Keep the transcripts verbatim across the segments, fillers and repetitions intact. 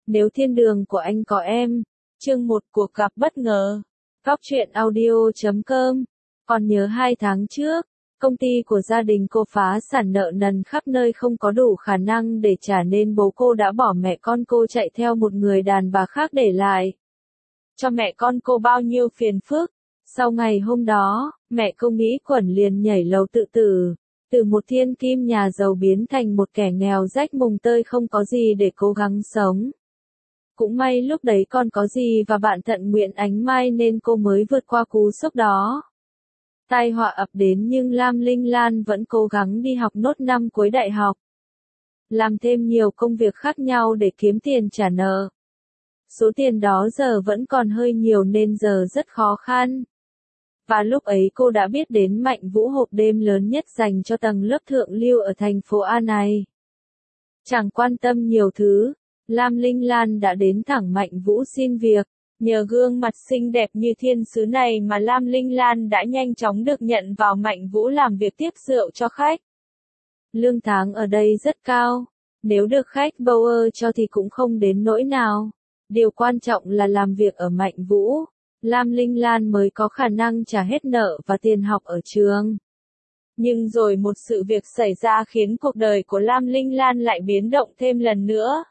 Nếu thiên đường của anh có em. Chương một cuộc gặp bất ngờ. Góc truyện audio chấm com. Còn nhớ hai tháng trước, công ty của gia đình cô phá sản nợ nần khắp nơi không có đủ khả năng để trả nên bố cô đã bỏ mẹ con cô chạy theo một người đàn bà khác để lại cho mẹ con cô bao nhiêu phiền phức. Sau ngày hôm đó, mẹ cô nghĩ quẩn liền nhảy lầu tự tử, từ một thiên kim nhà giàu biến thành một kẻ nghèo rách mùng tơi không có gì để cố gắng sống. Cũng may lúc đấy còn có gì và bạn tận nguyện ánh mai nên cô mới vượt qua cú sốc đó. Tai họa ập đến nhưng Lam Linh Lan vẫn cố gắng đi học nốt năm cuối đại học. Làm thêm nhiều công việc khác nhau để kiếm tiền trả nợ. Số tiền đó giờ vẫn còn hơi nhiều nên giờ rất khó khăn. Và lúc ấy cô đã biết đến Mạnh Vũ, hộp đêm lớn nhất dành cho tầng lớp thượng lưu ở thành phố A này. Chẳng quan tâm nhiều thứ, Lam Linh Lan đã đến thẳng Mạnh Vũ xin việc. Nhờ gương mặt xinh đẹp như thiên sứ này mà Lam Linh Lan đã nhanh chóng được nhận vào Mạnh Vũ làm việc tiếp rượu cho khách. Lương tháng ở đây rất cao, nếu được khách Bauer cho thì cũng không đến nỗi nào. Điều quan trọng là làm việc ở Mạnh Vũ, Lam Linh Lan mới có khả năng trả hết nợ và tiền học ở trường. Nhưng rồi một sự việc xảy ra khiến cuộc đời của Lam Linh Lan lại biến động thêm lần nữa.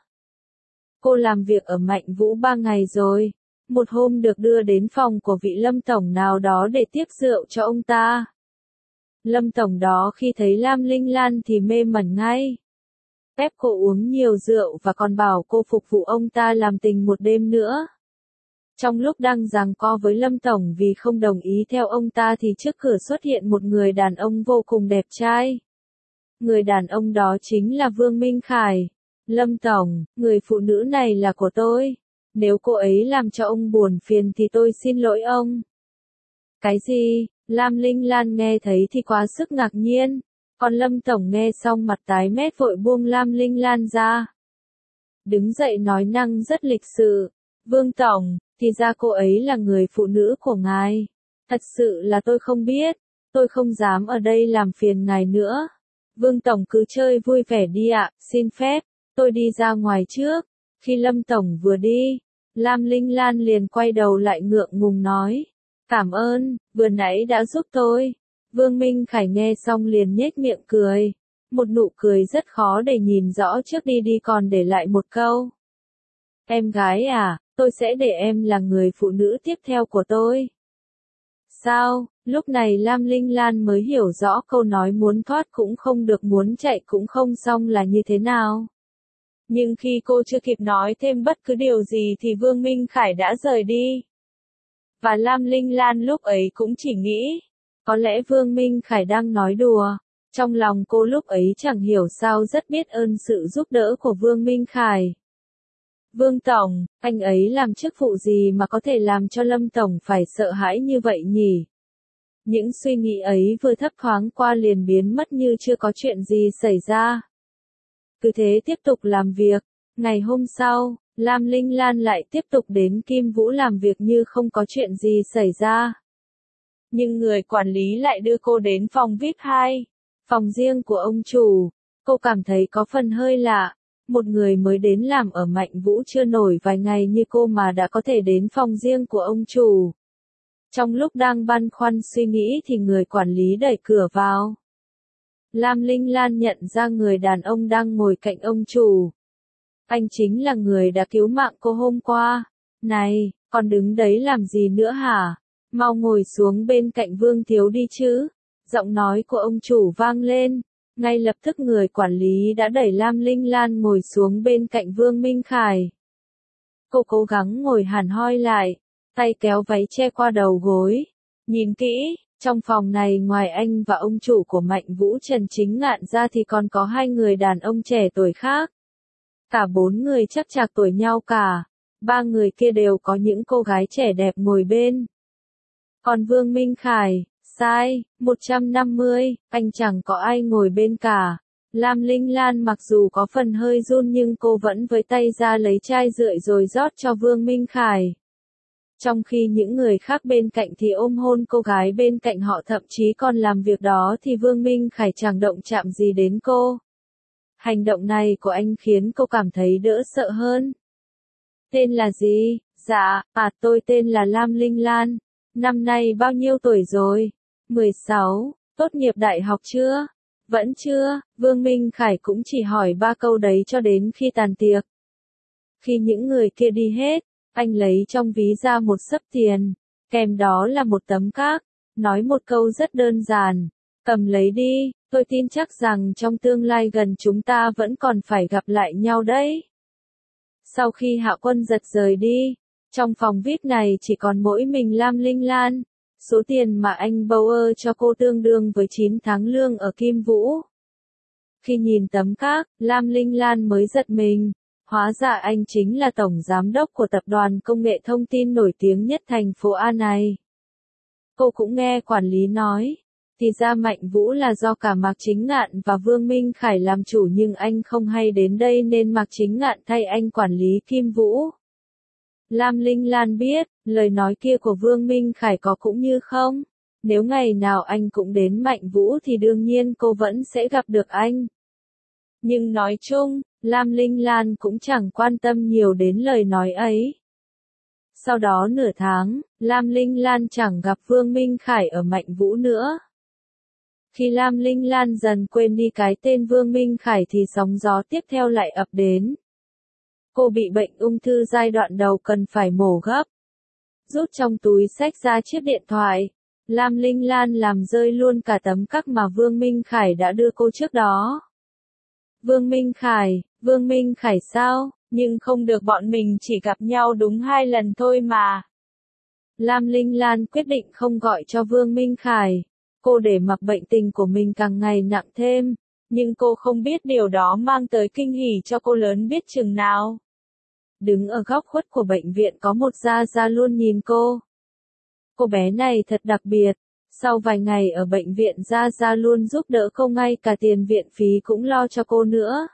Cô làm việc ở Mạnh Vũ ba ngày rồi. Một hôm được đưa đến phòng của vị Lâm Tổng nào đó để tiếp rượu cho ông ta. Lâm Tổng đó khi thấy Lam Linh Lan thì mê mẩn ngay. Ép cô uống nhiều rượu và còn bảo cô phục vụ ông ta làm tình một đêm nữa. Trong lúc đang giằng co với Lâm Tổng vì không đồng ý theo ông ta thì trước cửa xuất hiện một người đàn ông vô cùng đẹp trai. Người đàn ông đó chính là Vương Minh Khải. Lâm Tổng, người phụ nữ này là của tôi. Nếu cô ấy làm cho ông buồn phiền thì tôi xin lỗi ông. Cái gì? Lam Linh Lan nghe thấy thì quá sức ngạc nhiên. Còn Lâm Tổng nghe xong mặt tái mét vội buông Lam Linh Lan ra. Đứng dậy nói năng rất lịch sự. Vương Tổng, thì ra cô ấy là người phụ nữ của ngài. Thật sự là tôi không biết. Tôi không dám ở đây làm phiền ngài nữa. Vương Tổng cứ chơi vui vẻ đi ạ, xin phép. Tôi đi ra ngoài trước. Khi Lâm Tổng vừa đi, Lam Linh Lan liền quay đầu lại ngượng ngùng nói. Cảm ơn, vừa nãy đã giúp tôi. Vương Minh Khải nghe xong liền nhếch miệng cười. Một nụ cười rất khó để nhìn rõ trước đi đi còn để lại một câu. Em gái à, tôi sẽ để em là người phụ nữ tiếp theo của tôi. Sao, lúc này Lam Linh Lan mới hiểu rõ câu nói muốn thoát cũng không được muốn chạy cũng không xong là như thế nào. Nhưng khi cô chưa kịp nói thêm bất cứ điều gì thì Vương Minh Khải đã rời đi. Và Lam Linh Lan lúc ấy cũng chỉ nghĩ, có lẽ Vương Minh Khải đang nói đùa. Trong lòng cô lúc ấy chẳng hiểu sao rất biết ơn sự giúp đỡ của Vương Minh Khải. Vương Tổng, anh ấy làm chức vụ gì mà có thể làm cho Lâm Tổng phải sợ hãi như vậy nhỉ? Những suy nghĩ ấy vừa thấp thoáng qua liền biến mất như chưa có chuyện gì xảy ra. Cứ thế tiếp tục làm việc. Ngày hôm sau, Lam Linh Lan lại tiếp tục đến Kim Vũ làm việc như không có chuyện gì xảy ra. Nhưng người quản lý lại đưa cô đến phòng vi ai pi hai, phòng riêng của ông chủ. Cô cảm thấy có phần hơi lạ. Một người mới đến làm ở Mạnh Vũ chưa nổi vài ngày như cô mà đã có thể đến phòng riêng của ông chủ. Trong lúc đang băn khoăn suy nghĩ thì người quản lý đẩy cửa vào. Lam Linh Lan nhận ra người đàn ông đang ngồi cạnh ông chủ. Anh chính là người đã cứu mạng cô hôm qua. Này, còn đứng đấy làm gì nữa hả? Mau ngồi xuống bên cạnh Vương Thiếu đi chứ. Giọng nói của ông chủ vang lên. Ngay lập tức người quản lý đã đẩy Lam Linh Lan ngồi xuống bên cạnh Vương Minh Khải. Cô cố gắng ngồi hẳn hoi lại, tay kéo váy che qua đầu gối. Nhìn kỹ, trong phòng này ngoài anh và ông chủ của Mạnh Vũ Trần Chính Ngạn ra thì còn có hai người đàn ông trẻ tuổi khác. Cả bốn người chắc chạc tuổi nhau cả. Ba người kia đều có những cô gái trẻ đẹp ngồi bên. Còn Vương Minh Khải, sai, một trăm năm mươi, anh chẳng có ai ngồi bên cả. Lam Linh Lan mặc dù có phần hơi run nhưng cô vẫn với tay ra lấy chai rượu rồi rót cho Vương Minh Khải. Trong khi những người khác bên cạnh thì ôm hôn cô gái bên cạnh họ thậm chí còn làm việc đó thì Vương Minh Khải chẳng động chạm gì đến cô. Hành động này của anh khiến cô cảm thấy đỡ sợ hơn. Tên là gì? Dạ, à tôi tên là Lam Linh Lan. Năm nay bao nhiêu tuổi rồi? mười sáu. Tốt nghiệp đại học chưa? Vẫn chưa, Vương Minh Khải cũng chỉ hỏi ba câu đấy cho đến khi tàn tiệc. Khi những người kia đi hết, anh lấy trong ví ra một xấp tiền, kèm đó là một tấm cát, nói một câu rất đơn giản, cầm lấy đi, tôi tin chắc rằng trong tương lai gần chúng ta vẫn còn phải gặp lại nhau đấy. Sau khi Hạ Quân Giật rời đi, trong phòng vi ai pi này chỉ còn mỗi mình Lam Linh Lan. Số tiền mà anh Bauer cho cô tương đương với chín tháng lương ở Kim Vũ. Khi nhìn tấm cát, Lam Linh Lan mới giật mình. Hóa ra anh chính là tổng giám đốc của tập đoàn công nghệ thông tin nổi tiếng nhất thành phố A này. Cô cũng nghe quản lý nói, thì ra Mạnh Vũ là do cả Mạc Chính Ngạn và Vương Minh Khải làm chủ nhưng anh không hay đến đây nên Mạc Chính Ngạn thay anh quản lý Kim Vũ. Lam Linh Lan biết, lời nói kia của Vương Minh Khải có cũng như không. Nếu ngày nào anh cũng đến Mạnh Vũ thì đương nhiên cô vẫn sẽ gặp được anh. Nhưng nói chung, Lam Linh Lan cũng chẳng quan tâm nhiều đến lời nói ấy. Sau đó nửa tháng, Lam Linh Lan chẳng gặp Vương Minh Khải ở Mạnh Vũ nữa. Khi Lam Linh Lan dần quên đi cái tên Vương Minh Khải thì sóng gió tiếp theo lại ập đến. Cô bị bệnh ung thư giai đoạn đầu cần phải mổ gấp. Rút trong túi xách ra chiếc điện thoại, Lam Linh Lan làm rơi luôn cả tấm cát mà Vương Minh Khải đã đưa cô trước đó. Vương Minh Khải, Vương Minh Khải sao, nhưng không được bọn mình chỉ gặp nhau đúng hai lần thôi mà. Lam Linh Lan quyết định không gọi cho Vương Minh Khải. Cô để mặc bệnh tình của mình càng ngày nặng thêm, nhưng cô không biết điều đó mang tới kinh hỉ cho cô lớn biết chừng nào. Đứng ở góc khuất của bệnh viện có một Gia Gia luôn nhìn cô. Cô bé này thật đặc biệt. Sau vài ngày ở bệnh viện Gia Gia luôn giúp đỡ cô ngay cả tiền viện phí cũng lo cho cô nữa.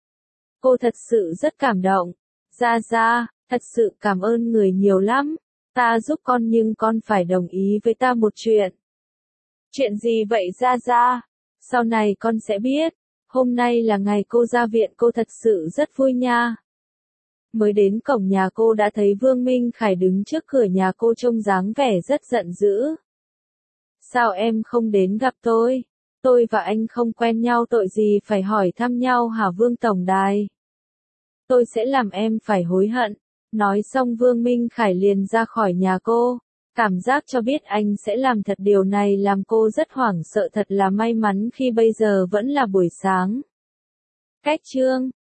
Cô thật sự rất cảm động. Gia Gia, thật sự cảm ơn người nhiều lắm. Ta giúp con nhưng con phải đồng ý với ta một chuyện. Chuyện gì vậy Gia Gia? Sau này con sẽ biết. Hôm nay là ngày cô ra viện cô thật sự rất vui nha. Mới đến cổng nhà cô đã thấy Vương Minh Khải đứng trước cửa nhà cô trông dáng vẻ rất giận dữ. Sao em không đến gặp tôi? Tôi và anh không quen nhau tội gì phải hỏi thăm nhau hả Vương Tổng Đài? Tôi sẽ làm em phải hối hận. Nói xong Vương Minh Khải liền ra khỏi nhà cô. Cảm giác cho biết anh sẽ làm thật điều này làm cô rất hoảng sợ thật là may mắn khi bây giờ vẫn là buổi sáng. Cách chương